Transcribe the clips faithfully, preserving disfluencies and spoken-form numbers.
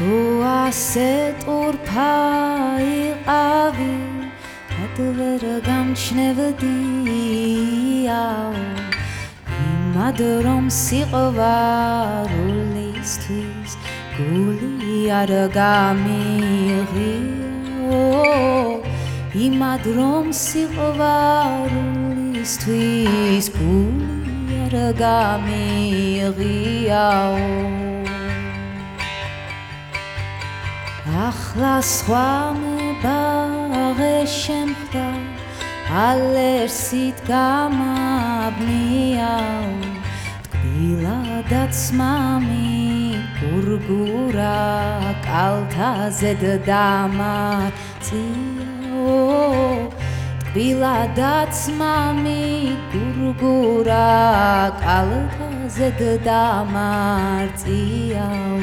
Tu aset urpai avi adver gamchnevdiao imadrom siqvarulistis guli argamiri imadrom siqvarulistis guli argamiriao אחלה סחואה ברשמך על ארסית כמה בניהו תקביל עד עצמה מגורגורה אל תזד דמה ציהו תקביל עד עצמה מגורגורה אל תזד דמה ציהו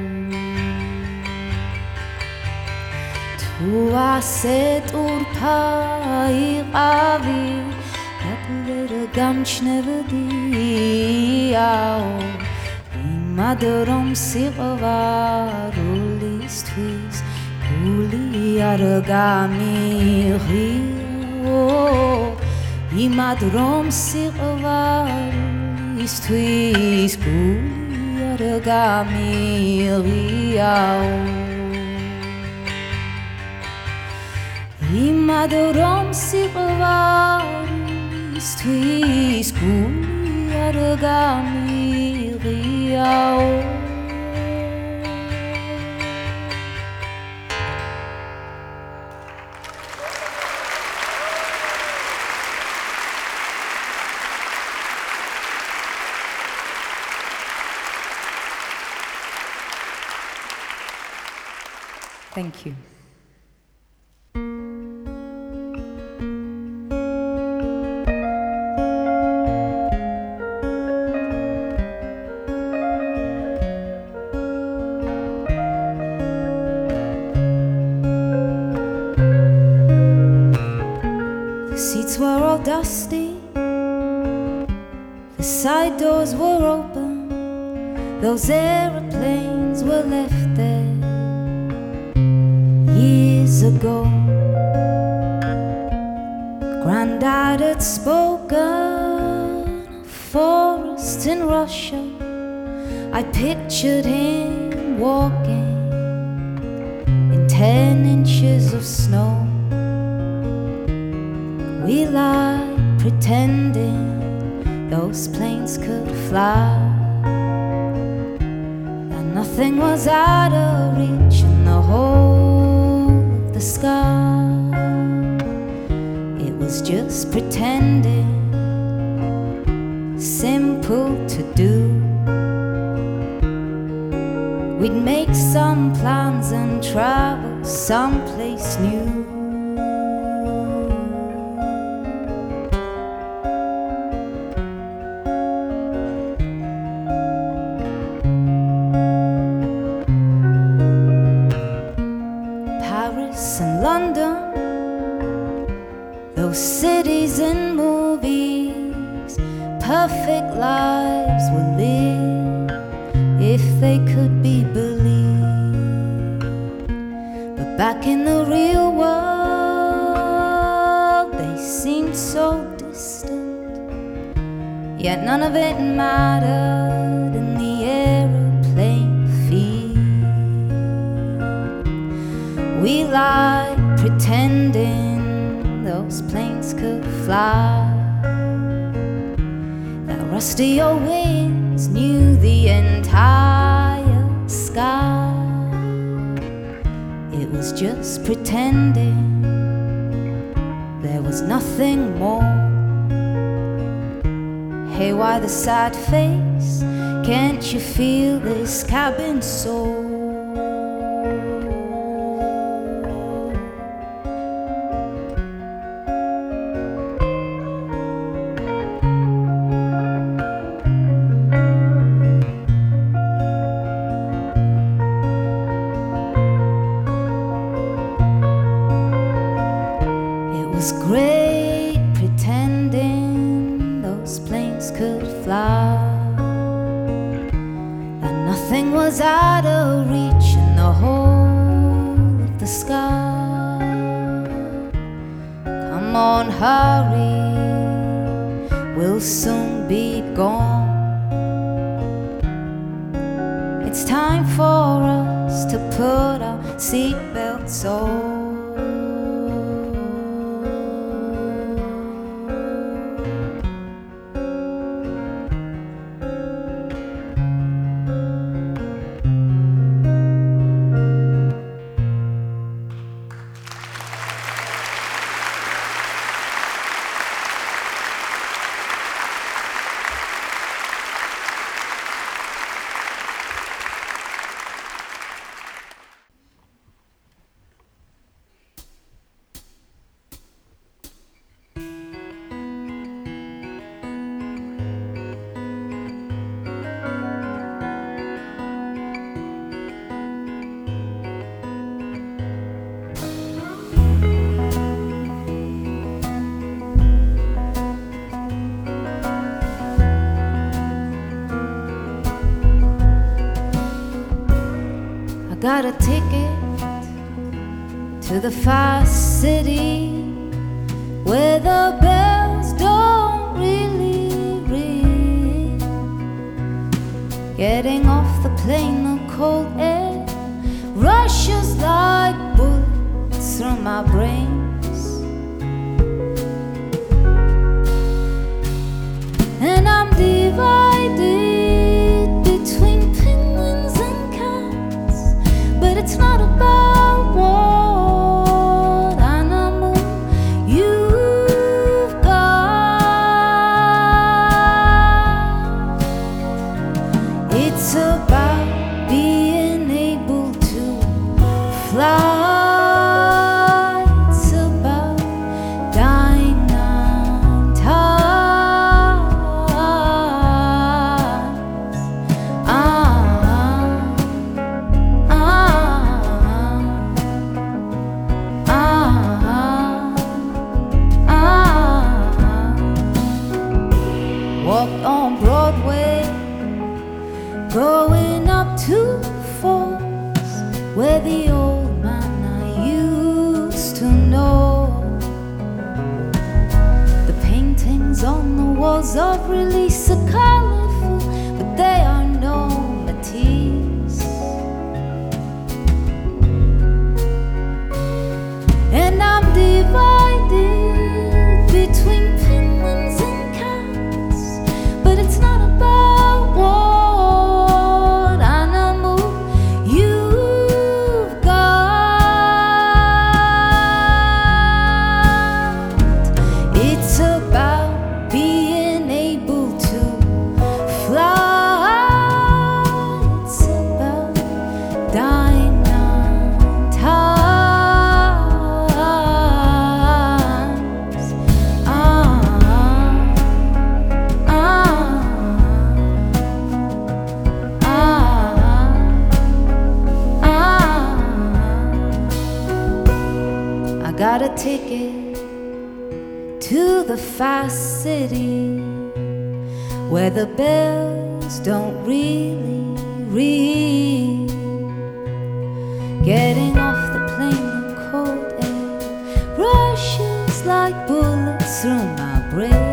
Tu aset urpai avi adver gamchnevdiao imadrom siqvarulistis guli argamiriao imadrom siqvarulistis guli argamiriao imadrom siqvarulistis guli argamiriao Thank you. The seats were all dusty, the side doors were open, those aeroplanes were left there years ago. Granddad had spoken of forests in Russia. I pictured him walking in ten inches of snow. We lied pretending those planes could fly, that nothing was out of reach in the whole of the sky. It was just pretending, simple to do. We'd make some plans and travel someplace new. Paris and London, those cities in movies, perfect lives would live if they could be believed. But back in the real world, they seemed so distant, yet none of it mattered in the aeroplane field. We lied pretending those planes could fly, that rusty old wings knew the entire sky. It was just pretending, there was nothing more. Hey, why the sad face? Can't you feel this cabin sore? It was great pretending those planes could fly, that nothing was out of on, hurry, we'll soon be gone. It's time for us to put our seatbelts on. Got a ticket to the fast city where the bells don't really ring. Getting off the plane, the cold air rushes like bullets through my brains, and I'm divided between penguins and cats. But it's not about what animal you've got. It's about being able to fly. It's about dying nine times. Ah. Walked on Broadway, going up to Falls, where the old man I used to know. The paintings on the walls of Release are colorful, but they are no Matisse. And I'm divided between penguins and cats. But it's not about what animal you've got. It's about being able to fly. It's about dying nine times. Ah. I got a ticket to the fast city where the bells don't really ring. Getting off the plane, the cold air rushes like bullets through my brain.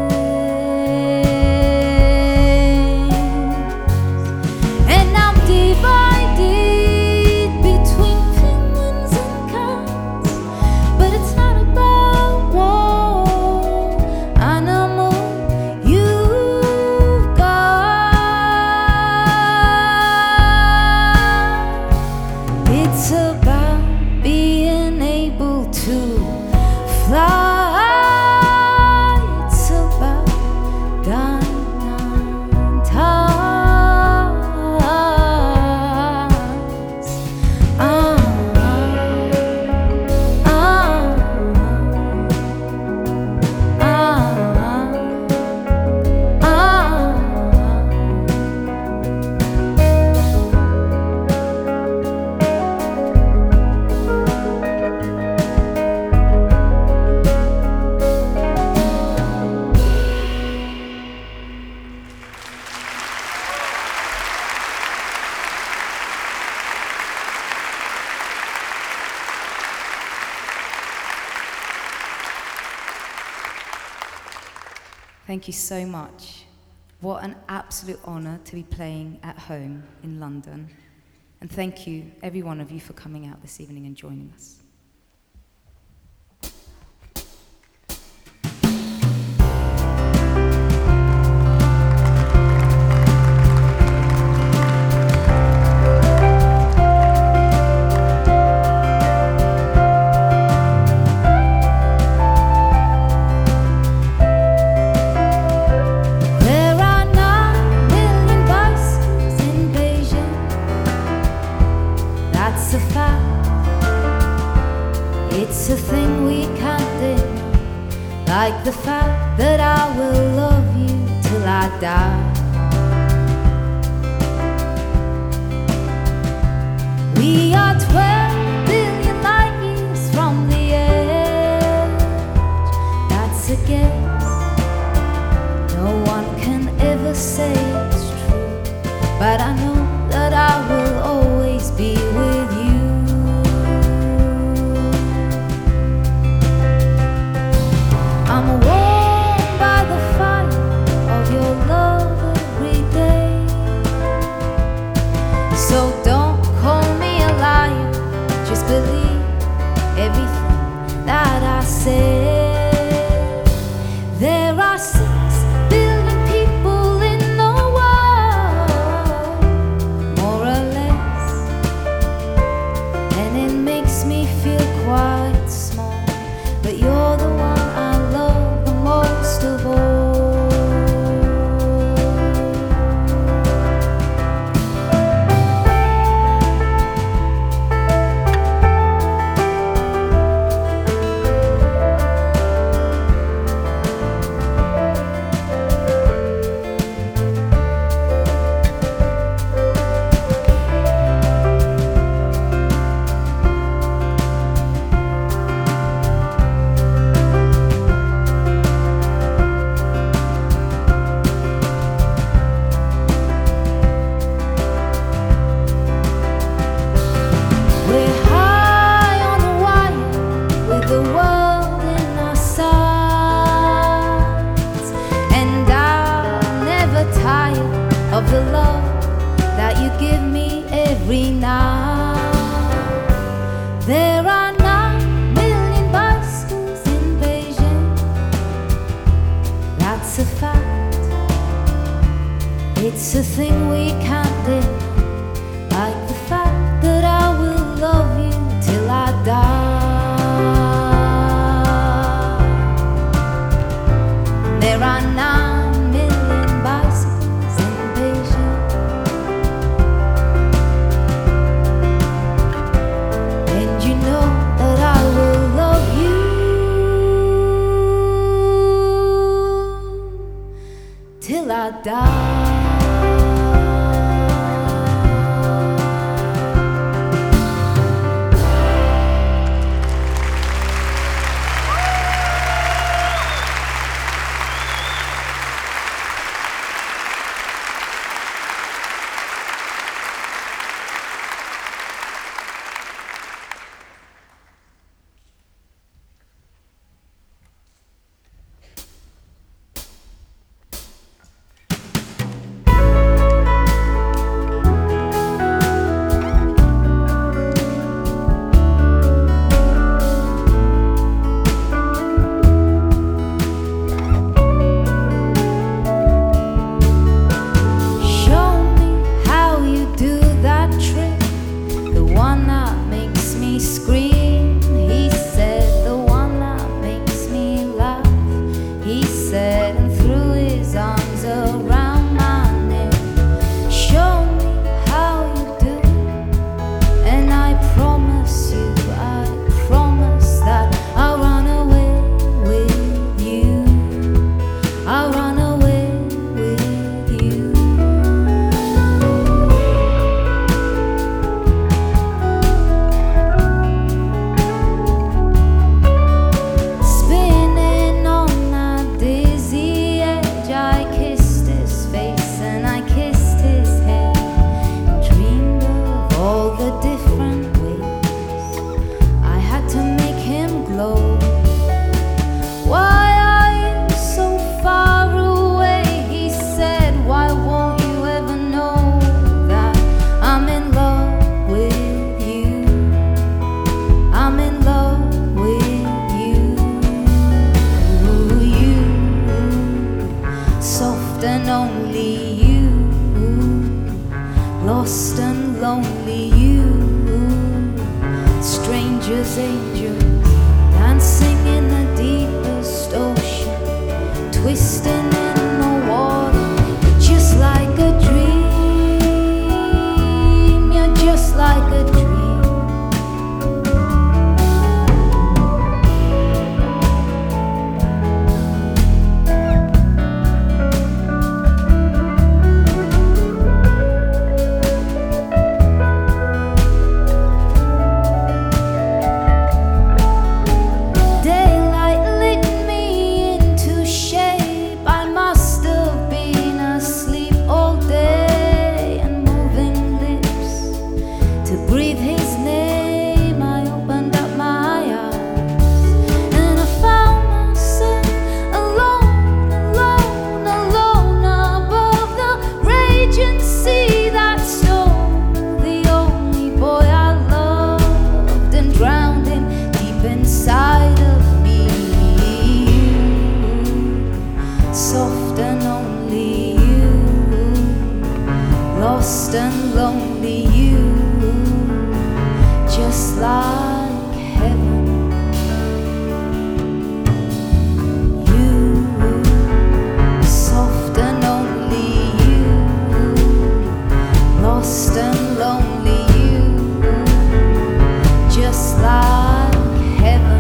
It's about being able to fly. It's about dying nine times. Ah, ah, ah, ah, ah. Thank you so much. What an absolute honour to be playing at home in London. And thank you, every one of you, for coming out this evening and joining us. It's a thing we can't deny, like the fact that I will love you till I die. We are twelve billion light years from the edge. That's a guess. No one can ever say it's true, but I know that I will always be with you. I'm warmed by the fire of your love every day. So don't call me a liar, just believe everything that I say. There are six billion people in the world, more or less, and it makes me feel quite small, but you're the one I love the most of all. Of the love that you give me every night. There are nine million bicycles in Beijing. That's a fact. It's a thing we can't deny, like the fact that I will love you till I die. There are nine million bicycles. Till I die. angels, angels, dancing in the deepest ocean, twisting in the water. You're just like a dream, you're just like a dream. Lost and lonely, you, just like heaven. You, soft and only you, lost and lonely, you, just like heaven.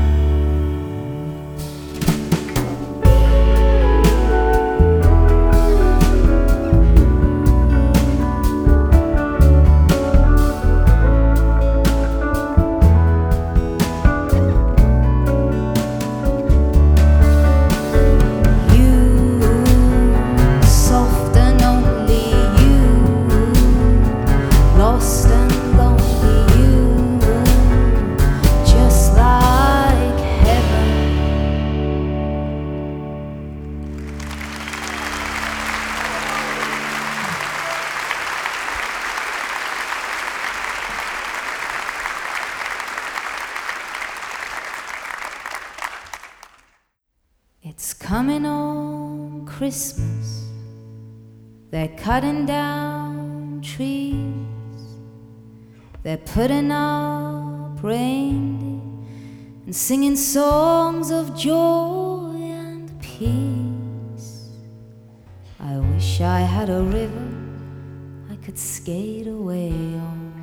It's coming on Christmas, they're cutting down trees, they're putting up reindeer and singing songs of joy and peace. I wish I had a river I could skate away on,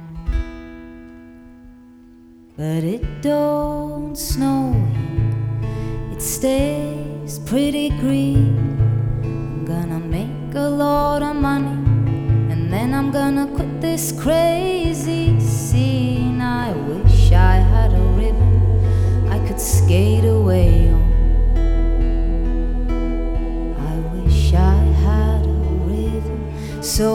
but it don't snow here, it stays pretty green. I'm gonna make a lot of money, and then I'm gonna quit this crazy scene. I wish I had a river I could skate away on. I wish I had a river so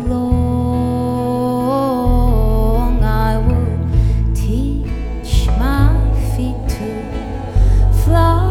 long I would teach my feet to fly.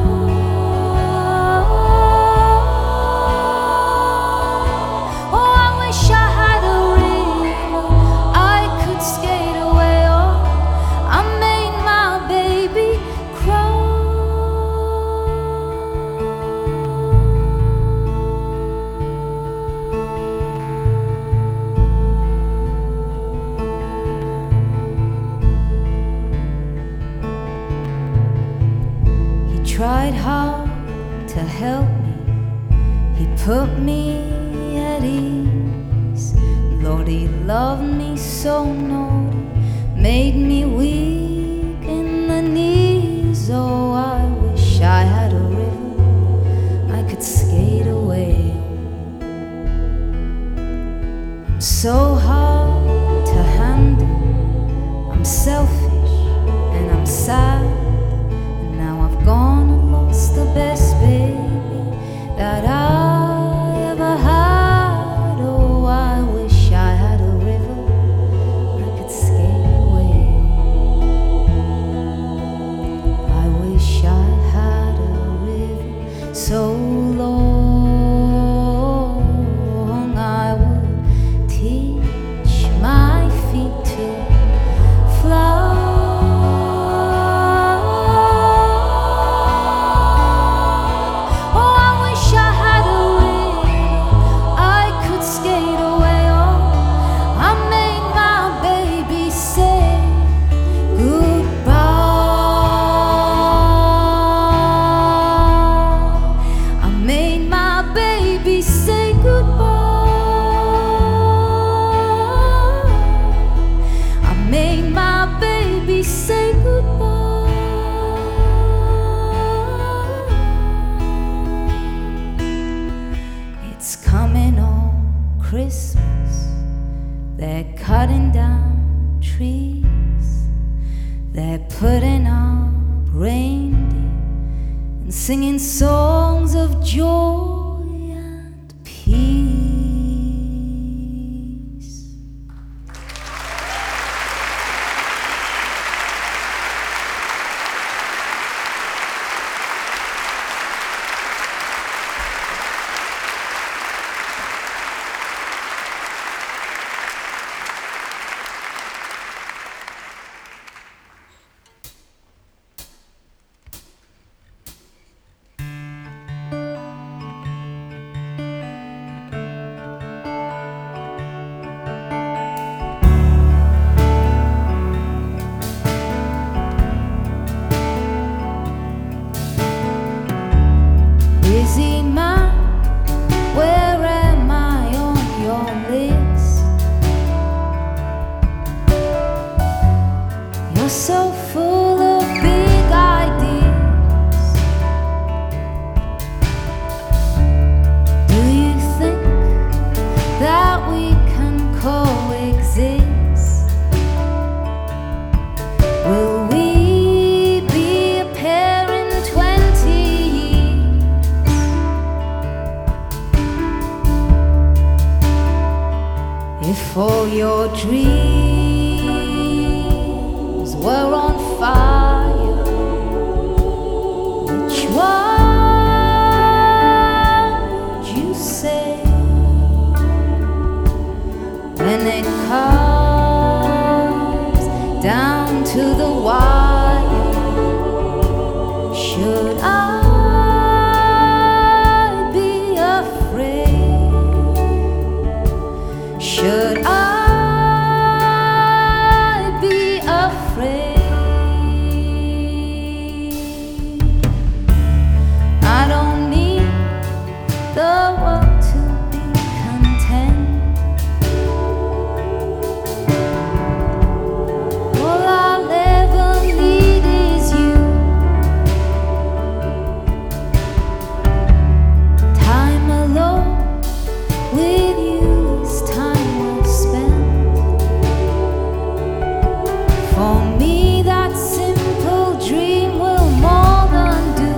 Tried hard to help me, he put me at ease. Lord, he loved me so naughty, made me weak in the knees. Oh, I wish I had a river I could skate away. I'm so hard to handle, I'm selfish and I'm sad, and now I've gone and lost the best baby that I ever had. Oh, I wish I had a river I could skate away on. we say goodbye. It's coming on Christmas. They're cutting down trees. They're putting up reindeer and singing songs of joy and peace. Busy man, where am I on your list? You're so full of big ideas. Do you think that we can coexist? Will we be a pair in twenty years? If all your dreams were on fire, which one would you say? When it comes down to the wire, should I be afraid? Should I be afraid? I don't need the world to be content. All I'll ever need is you. Time alone with you is time well spent. For me, that simple dream will more than do.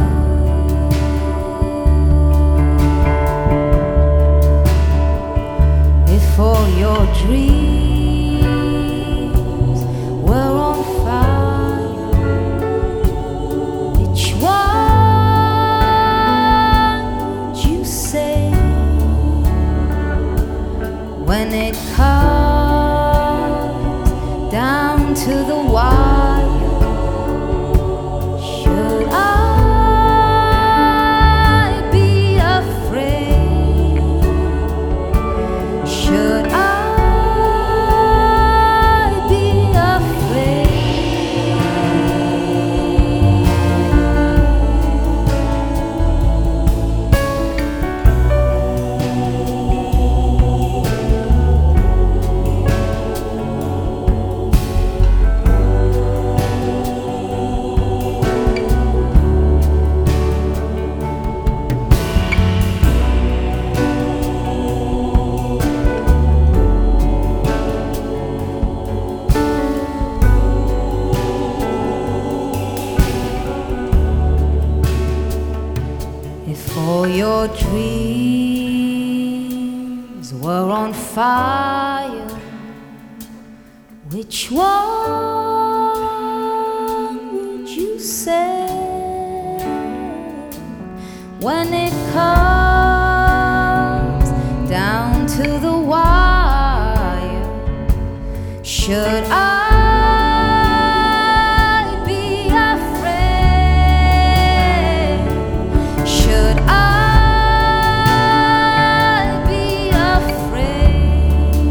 If all your dreams were on fire, which one would you say? When it comes down to the wire, should I be afraid? Should I be afraid? If all your dreams were on fire, which one would you say? When it comes down to the wire, should I be afraid? Should I be afraid?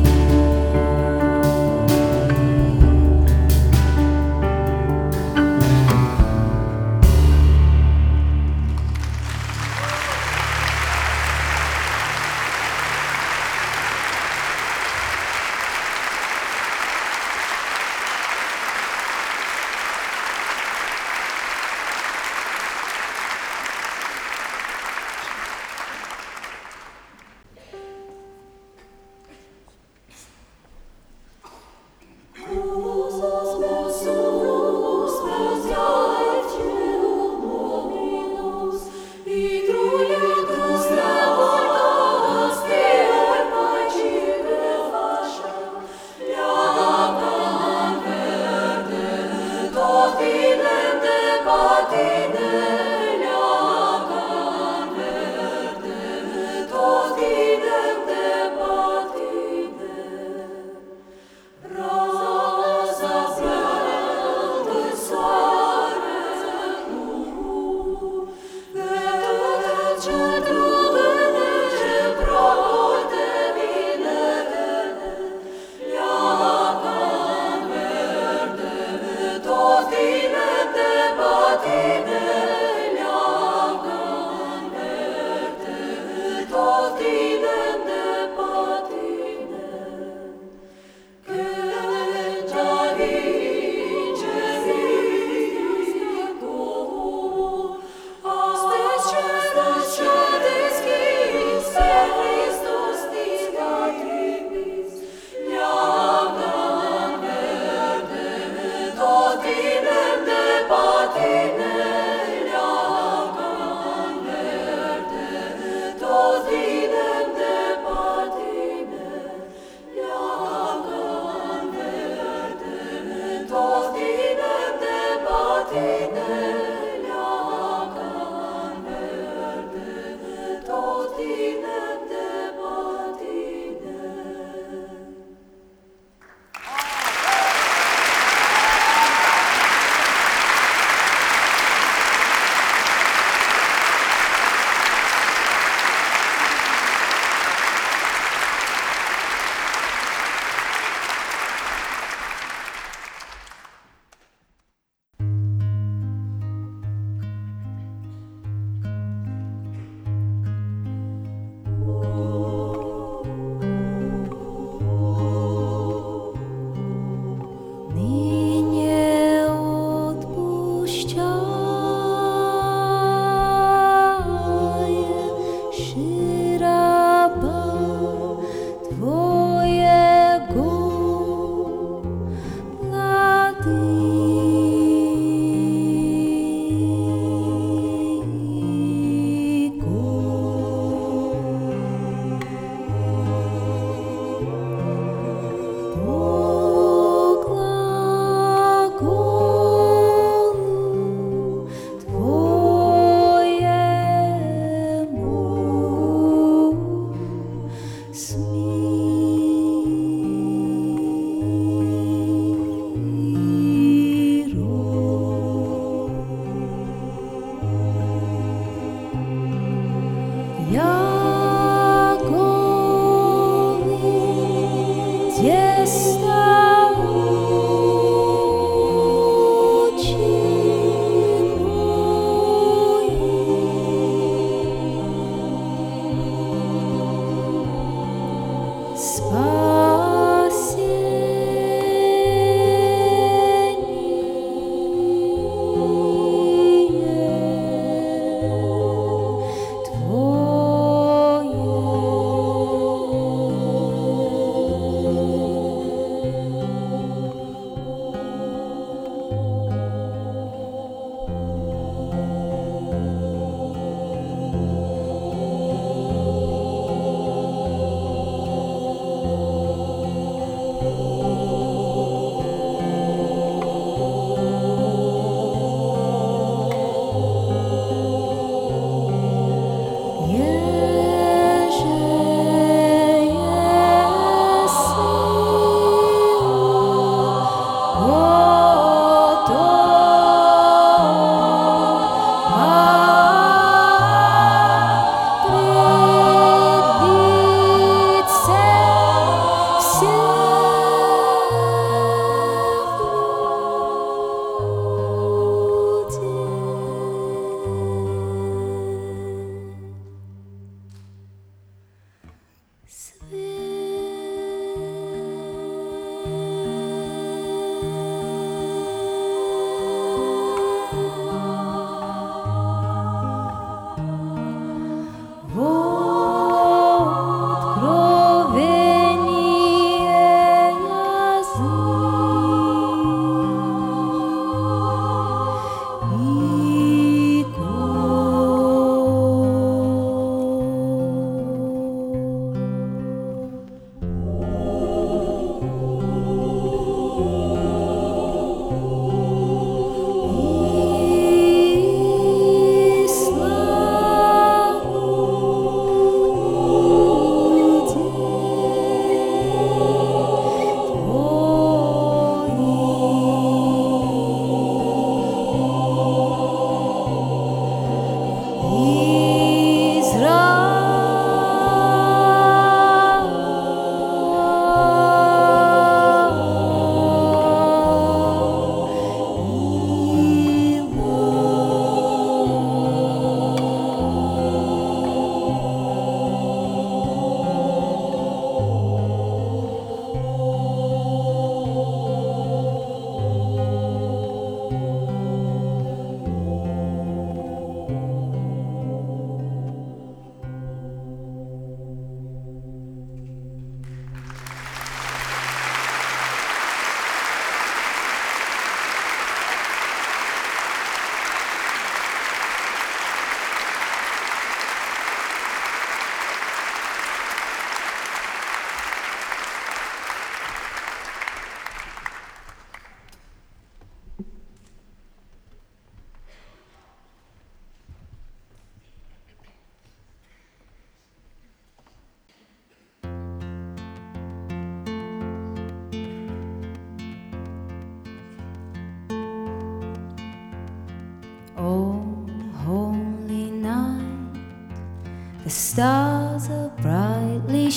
The stars are brightly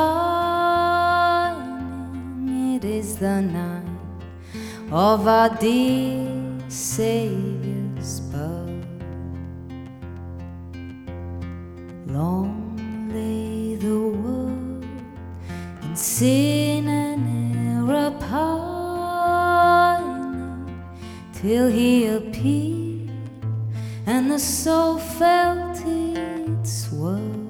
shining. It is the night of our dear Saviour's birth. Long lay the world in sin and error pining, till He appeared and the soul felt its worth.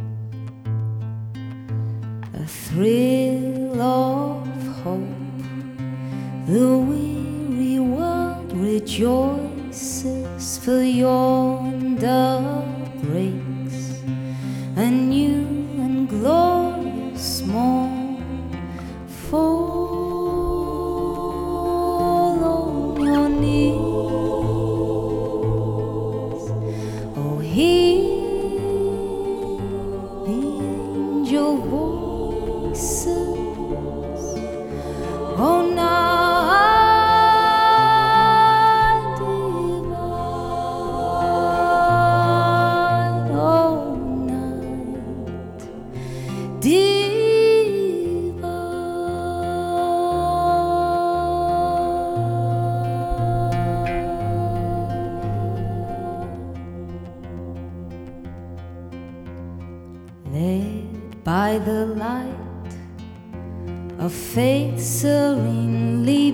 A thrill of hope, the weary world rejoices, for yonder breaks a new and glorious morn. Fall on your knees, oh hear the angel voices, oh night divine, oh night divine. Led by the light of faith serenely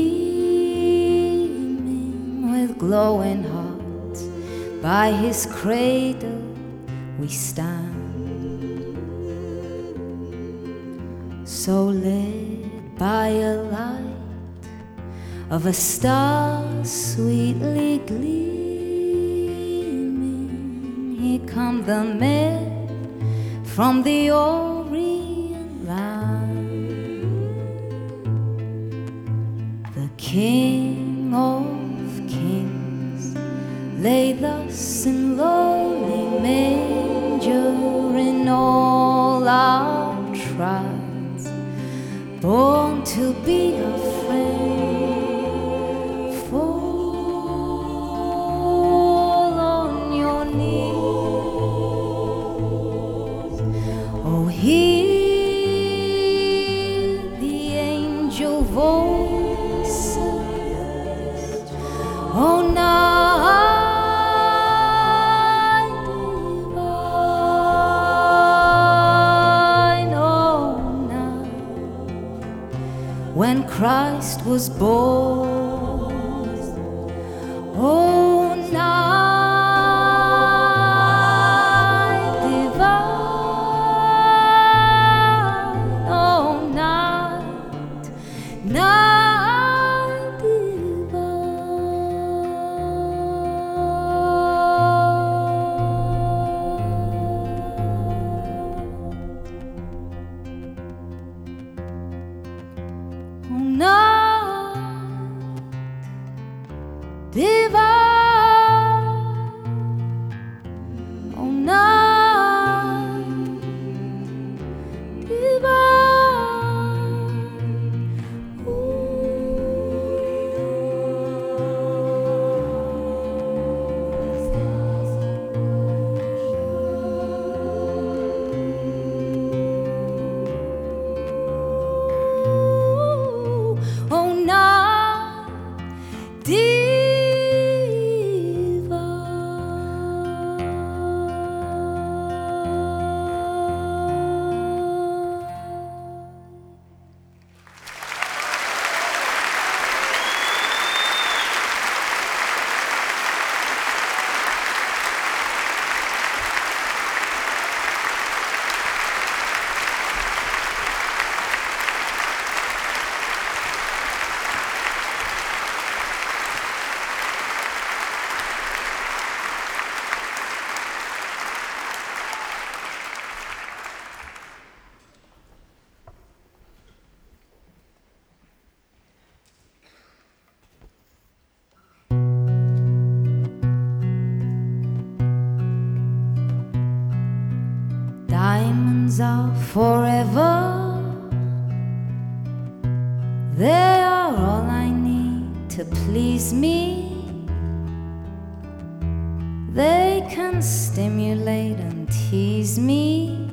beaming, with glowing hearts by His cradle we stand. So led by a light of a star sweetly gleaming, here come the men from the Orient land. The King of Kings lay thus in lowly manger, in all our trials, born to be a friend. Fall on your knees, oh hear the angel voices, oh night divine, oh night when Christ was born, oh night divine, oh night, night divine, oh night divine, oh night divine. Ooh, oh night divine. Diamonds are forever, they are all I need to please me. They can stimulate and tease me.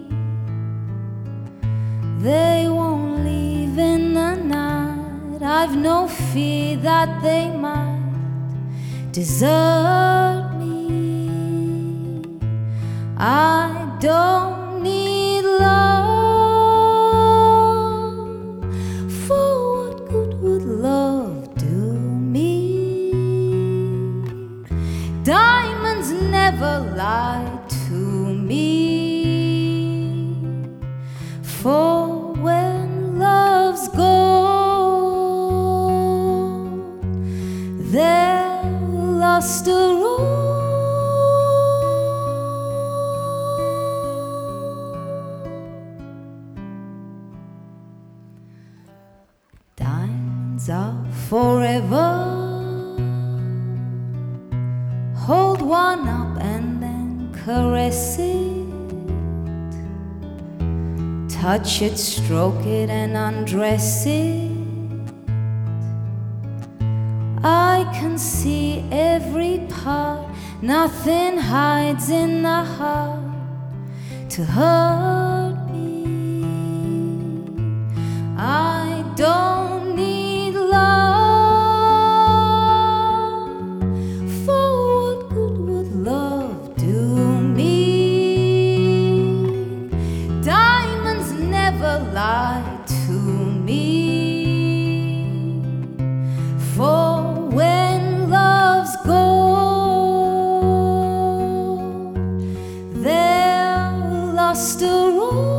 They won't leave in the night. I've no fear that they might desert me. I don't need love. For what good would love do me? Diamonds never lie to me. For when love's gone, they're lost to all. Diamonds are forever. Hold one up and then caress it. Touch it, stroke it and undress it. I can see every part. Nothing hides in the heart to hurt me. I don't need love. For what good would love do me? Diamonds never lie to me. For when love's gone, they're lost to all.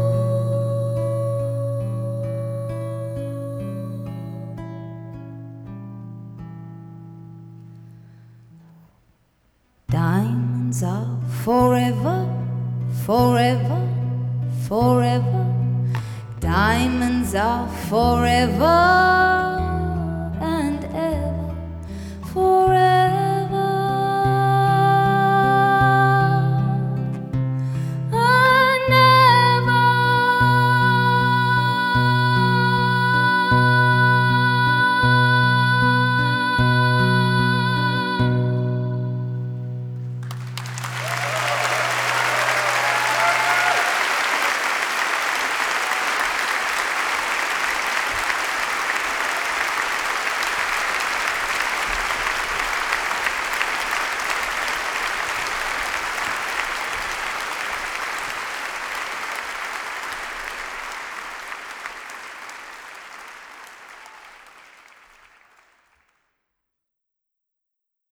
Diamonds are forever, forever, forever. Diamonds are forever.